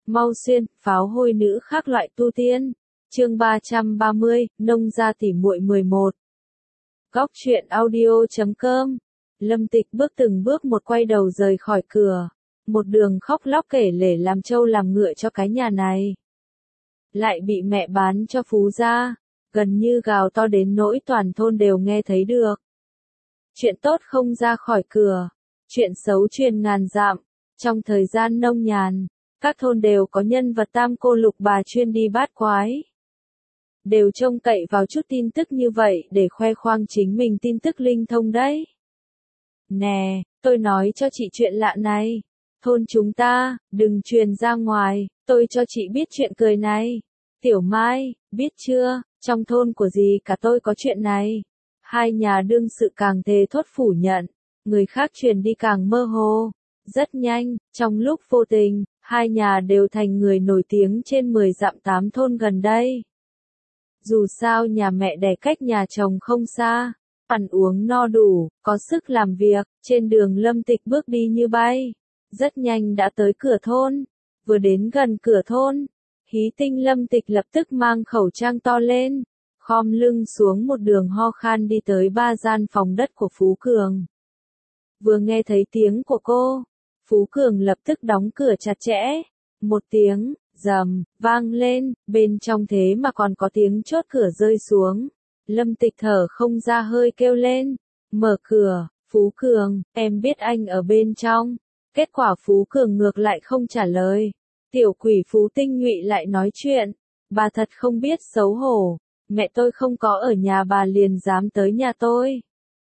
Mau xuyên, pháo hôi nữ khác loại tu tiên. Chương 330, nông gia tỉ muội 11. Góc truyện audio.com. Lâm Tịch bước từng bước một quay đầu rời khỏi cửa, một đường khóc lóc kể lể làm trâu làm ngựa cho cái nhà này. Lại bị mẹ bán cho Phú gia, gần như gào to đến nỗi toàn thôn đều nghe thấy được. Chuyện tốt không ra khỏi cửa, chuyện xấu truyền ngàn dặm. Trong thời gian nông nhàn, các thôn đều có nhân vật tam cô lục bà chuyên đi bát quái. Đều trông cậy vào chút tin tức như vậy để khoe khoang chính mình tin tức linh thông đấy. Nè, tôi nói cho chị chuyện lạ này. Thôn chúng ta, đừng truyền ra ngoài, tôi cho chị biết chuyện cười này. Tiểu Mai, biết chưa, trong thôn của dì cả tôi có chuyện này. Hai nhà đương sự càng thề thốt phủ nhận, người khác truyền đi càng mơ hồ. Rất nhanh, trong lúc vô tình, hai nhà đều thành người nổi tiếng trên 10 dặm 8 thôn gần đây. Dù sao nhà mẹ đẻ cách nhà chồng không xa, ăn uống no đủ, có sức làm việc, trên đường Lâm Tịch bước đi như bay. Rất nhanh đã tới cửa thôn, vừa đến gần cửa thôn, Hí Tinh Lâm Tịch lập tức mang khẩu trang to lên, khom lưng xuống một đường ho khan đi tới ba gian phòng đất của Phú Cường. Vừa nghe thấy tiếng của cô, Phú Cường lập tức đóng cửa chặt chẽ. Một tiếng rầm vang lên, bên trong thế mà còn có tiếng chốt cửa rơi xuống. Lâm Tịch thở không ra hơi kêu lên, mở cửa. Phú Cường, em biết anh ở bên trong. Kết quả Phú Cường ngược lại không trả lời. Tiểu quỷ Phú Tinh Nhụy lại nói chuyện, bà thật không biết xấu hổ, mẹ tôi không có ở nhà bà liền dám tới nhà tôi.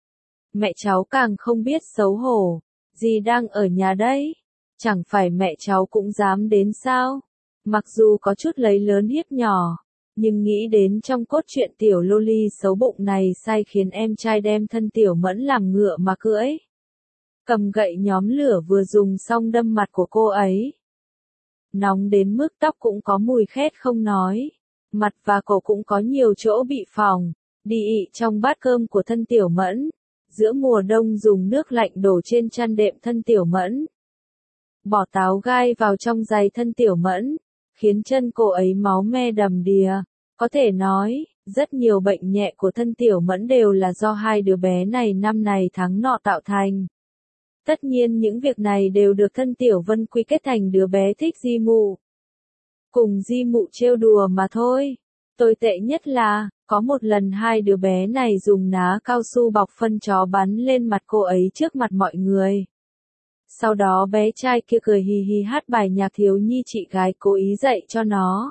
Mẹ cháu càng không biết xấu hổ, dì đang ở nhà đấy, chẳng phải mẹ cháu cũng dám đến sao? Mặc dù có chút lấy lớn hiếp nhỏ, nhưng nghĩ đến trong cốt truyện tiểu loli xấu bụng này sai khiến em trai đem thân Tiểu Mẫn làm ngựa mà cưỡi. Cầm gậy nhóm lửa vừa dùng xong đâm mặt của cô ấy. Nóng đến mức tóc cũng có mùi khét không nói, mặt và cổ cũng có nhiều chỗ bị phỏng, đi ị trong bát cơm của thân Tiểu Mẫn. Giữa mùa đông dùng nước lạnh đổ trên chăn đệm thân Tiểu Mẫn. Bỏ táo gai vào trong giày thân Tiểu Mẫn, khiến chân cô ấy máu me đầm đìa. Có thể nói, rất nhiều bệnh nhẹ của thân Tiểu Mẫn đều là do hai đứa bé này năm này tháng nọ tạo thành. Tất nhiên những việc này đều được thân Tiểu Vân quy kết thành đứa bé thích di mụ. Cùng di mụ trêu đùa mà thôi. Tồi tệ nhất là, có một lần hai đứa bé này dùng ná cao su bọc phân chó bắn lên mặt cô ấy trước mặt mọi người. Sau đó bé trai kia cười hì hì hát bài nhạc thiếu nhi chị gái cố ý dạy cho nó.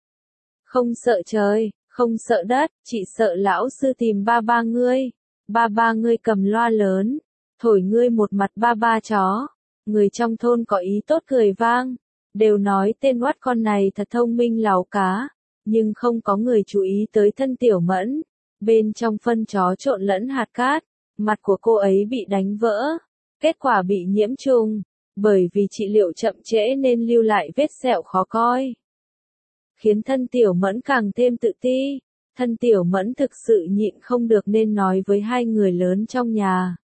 Không sợ trời, không sợ đất, chị sợ lão sư tìm ba ba ngươi. Ba ba ngươi cầm loa lớn, thổi ngươi một mặt ba ba chó. Người trong thôn có ý tốt cười vang, đều nói tên oát con này thật thông minh láo cá. Nhưng không có người chú ý tới thân Tiểu Mẫn. Bên trong phân chó trộn lẫn hạt cát, mặt của cô ấy bị đánh vỡ. Kết quả bị nhiễm trùng, bởi vì trị liệu chậm trễ nên lưu lại vết sẹo khó coi. Khiến thân Tiểu Mẫn càng thêm tự ti. Thân Tiểu Mẫn thực sự nhịn không được nên nói với hai người lớn trong nhà.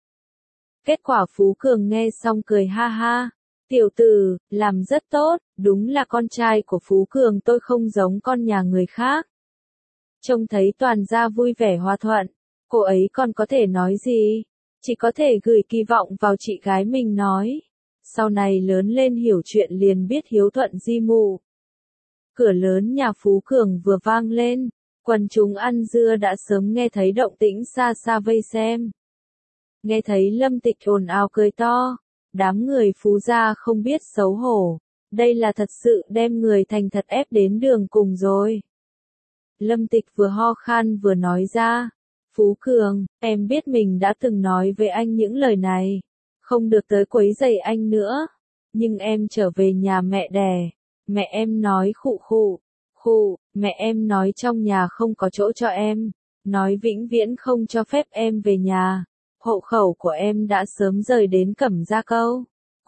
Kết quả Phú Cường nghe xong cười ha ha. Tiểu tử, làm rất tốt, đúng là con trai của Phú Cường tôi không giống con nhà người khác. Trông thấy toàn gia vui vẻ hòa thuận, cô ấy còn có thể nói gì? Chỉ có thể gửi kỳ vọng vào chị gái mình nói. Sau này lớn lên hiểu chuyện liền biết hiếu thuận di mụ. Cửa lớn nhà Phú Cường vừa vang lên, quần chúng ăn dưa đã sớm nghe thấy động tĩnh xa xa vây xem. Nghe thấy Lâm Tịch ồn ào cười to. Đám người Phú gia không biết xấu hổ, đây là thật sự đem người thành thật ép đến đường cùng rồi. Lâm Tịch vừa ho khan vừa nói ra, Phú Cường, em biết mình đã từng nói với anh những lời này, không được tới quấy rầy anh nữa, nhưng em trở về nhà mẹ đẻ, mẹ em nói khụ, mẹ em nói trong nhà không có chỗ cho em, nói vĩnh viễn không cho phép em về nhà. Hộ khẩu của em đã sớm rời đến Cẩm Gia Câu.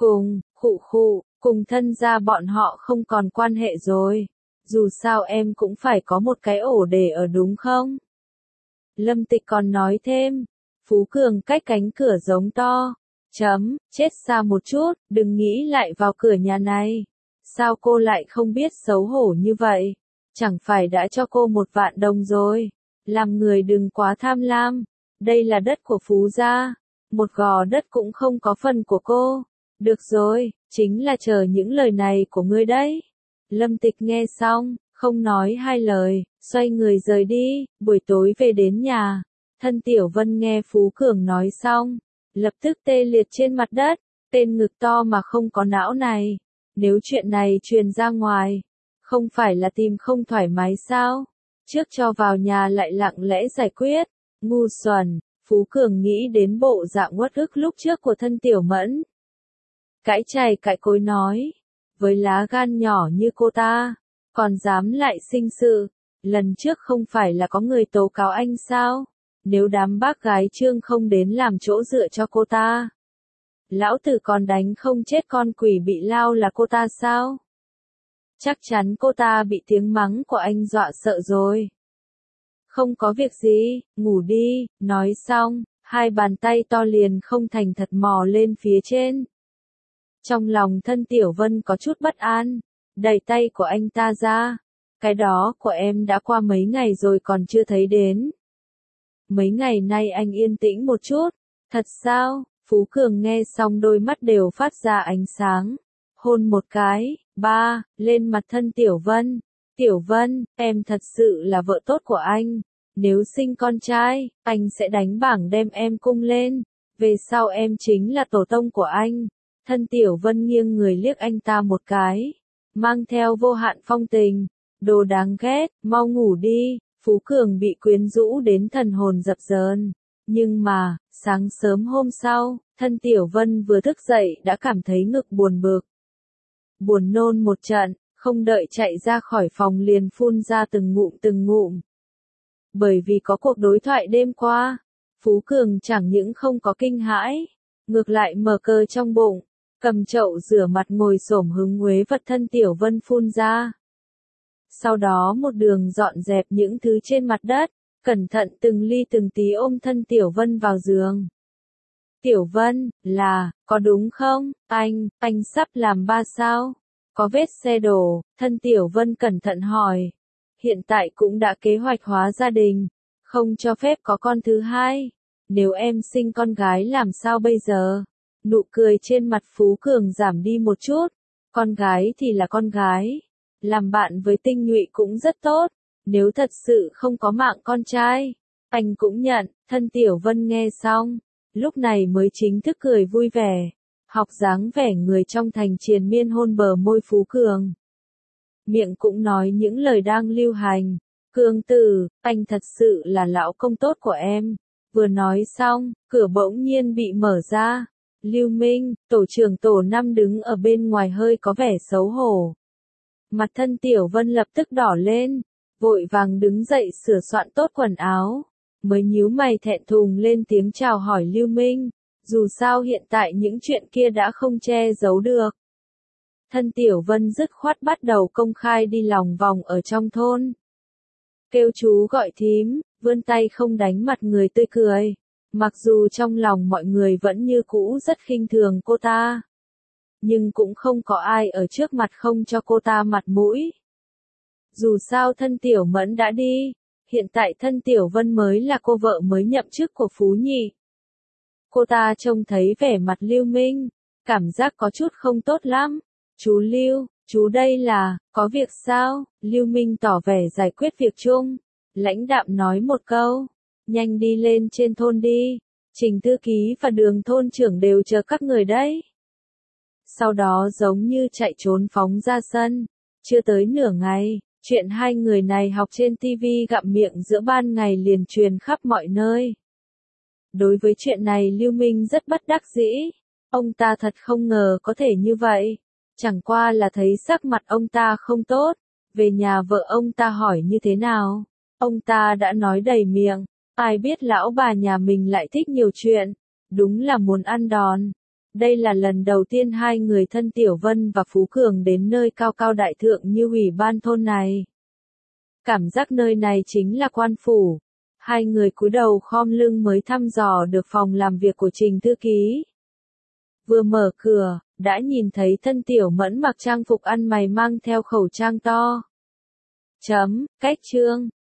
Cùng thân gia bọn họ không còn quan hệ rồi. Dù sao em cũng phải có một cái ổ để ở đúng không? Lâm Tịch còn nói thêm. Phú Cường cách cánh cửa giống to. Chết xa một chút, đừng nghĩ lại vào cửa nhà này. Sao cô lại không biết xấu hổ như vậy? Chẳng phải đã cho cô 1.000.000 đồng rồi. Làm người đừng quá tham lam. Đây là đất của Phú gia. Một gò đất cũng không có phần của cô. Được rồi, chính là chờ những lời này của ngươi đấy. Lâm Tịch nghe xong, không nói hai lời, xoay người rời đi, buổi tối về đến nhà. Thân Tiểu Vân nghe Phú Cường nói xong, lập tức tê liệt trên mặt đất, tên ngực to mà không có não này. Nếu chuyện này truyền ra ngoài, không phải là tìm không thoải mái sao? Trước cho vào nhà lại lặng lẽ giải quyết, ngu xuẩn. Phú Cường nghĩ đến bộ dạng uất ức lúc trước của thân Tiểu Mẫn. Cãi chày cãi cối nói, với lá gan nhỏ như cô ta, còn dám lại sinh sự, lần trước không phải là có người tố cáo anh sao? Nếu đám bác gái Trương không đến làm chỗ dựa cho cô ta, lão tử còn đánh không chết con quỷ bị lao là cô ta sao? Chắc chắn cô ta bị tiếng mắng của anh dọa sợ rồi. Không có việc gì, ngủ đi, nói xong, hai bàn tay to liền không thành thật mò lên phía trên. Trong lòng thân Tiểu Vân có chút bất an, đẩy tay của anh ta ra. Cái đó của em đã qua mấy ngày rồi còn chưa thấy đến. Mấy ngày nay anh yên tĩnh một chút. Thật sao? Phú Cường nghe xong đôi mắt đều phát ra ánh sáng. Hôn một cái, ba, lên mặt thân Tiểu Vân. Tiểu Vân, em thật sự là vợ tốt của anh. Nếu sinh con trai, anh sẽ đánh bảng đem em cung lên. Về sau em chính là tổ tông của anh. Thân Tiểu Vân nghiêng người liếc anh ta một cái, mang theo vô hạn phong tình. Đồ đáng ghét, mau ngủ đi. Phú Cường bị quyến rũ đến thần hồn dập dờn. Nhưng mà, sáng sớm hôm sau, thân Tiểu Vân vừa thức dậy đã cảm thấy ngực buồn bực. Buồn nôn một trận, không đợi chạy ra khỏi phòng liền phun ra từng ngụm. Bởi vì có cuộc đối thoại đêm qua, Phú Cường chẳng những không có kinh hãi, ngược lại mở cờ trong bụng, cầm chậu rửa mặt ngồi xổm hứng uế vật thân Tiểu Vân phun ra. Sau đó một đường dọn dẹp những thứ trên mặt đất, cẩn thận từng ly từng tí ôm thân Tiểu Vân vào giường. Tiểu Vân, có đúng không? Anh sắp làm ba sao? Có vết xe đổ, thân Tiểu Vân cẩn thận hỏi. Hiện tại cũng đã kế hoạch hóa gia đình, không cho phép có con thứ hai. Nếu em sinh con gái làm sao bây giờ? Nụ cười trên mặt Phú Cường giảm đi một chút. Con gái thì là con gái. Làm bạn với Tinh Nhụy cũng rất tốt. Nếu thật sự không có mạng con trai, anh cũng nhận. Thân Tiểu Vân nghe xong, lúc này mới chính thức cười vui vẻ. Học dáng vẻ người trong thành triền miên hôn bờ môi Phú Cường. Miệng cũng nói những lời đang lưu hành. Cường tử, anh thật sự là lão công tốt của em. Vừa nói xong, cửa bỗng nhiên bị mở ra. Lưu Minh, tổ trưởng tổ 5 đứng ở bên ngoài hơi có vẻ xấu hổ. Mặt thân Tiểu Vân lập tức đỏ lên, vội vàng đứng dậy sửa soạn tốt quần áo. Mới nhíu mày thẹn thùng lên tiếng chào hỏi Lưu Minh. Dù sao hiện tại những chuyện kia đã không che giấu được. Thân Tiểu Vân dứt khoát bắt đầu công khai đi lòng vòng ở trong thôn. Kêu chú gọi thím, vươn tay không đánh mặt người tươi cười. Mặc dù trong lòng mọi người vẫn như cũ rất khinh thường cô ta. Nhưng cũng không có ai ở trước mặt không cho cô ta mặt mũi. Dù sao thân Tiểu Mẫn đã đi, hiện tại thân Tiểu Vân mới là cô vợ mới nhậm chức của Phú Nhị. Cô ta trông thấy vẻ mặt Lưu Minh, cảm giác có chút không tốt lắm. Chú Lưu, chú đây là, có việc sao? Lưu Minh tỏ vẻ giải quyết việc chung. Lãnh đạm nói một câu, nhanh đi lên trên thôn đi. Trình thư ký và Đường thôn trưởng đều chờ các người đấy. Sau đó giống như chạy trốn phóng ra sân. Chưa tới nửa ngày, chuyện hai người này học trên TV gặm miệng giữa ban ngày liền truyền khắp mọi nơi. Đối với chuyện này Lưu Minh rất bất đắc dĩ. Ông ta thật không ngờ có thể như vậy. Chẳng qua là thấy sắc mặt ông ta không tốt. Về nhà vợ ông ta hỏi như thế nào. Ông ta đã nói đầy miệng. Ai biết lão bà nhà mình lại thích nhiều chuyện. Đúng là muốn ăn đòn. Đây là lần đầu tiên hai người thân Tiểu Vân và Phú Cường đến nơi cao cao đại thượng như ủy ban thôn này. Cảm giác nơi này chính là quan phủ. Hai người cúi đầu khom lưng mới thăm dò được phòng làm việc của Trình thư ký. Vừa mở cửa, đã nhìn thấy thân Tiểu Mẫn mặc trang phục ăn mày mang theo khẩu trang to. Cách chương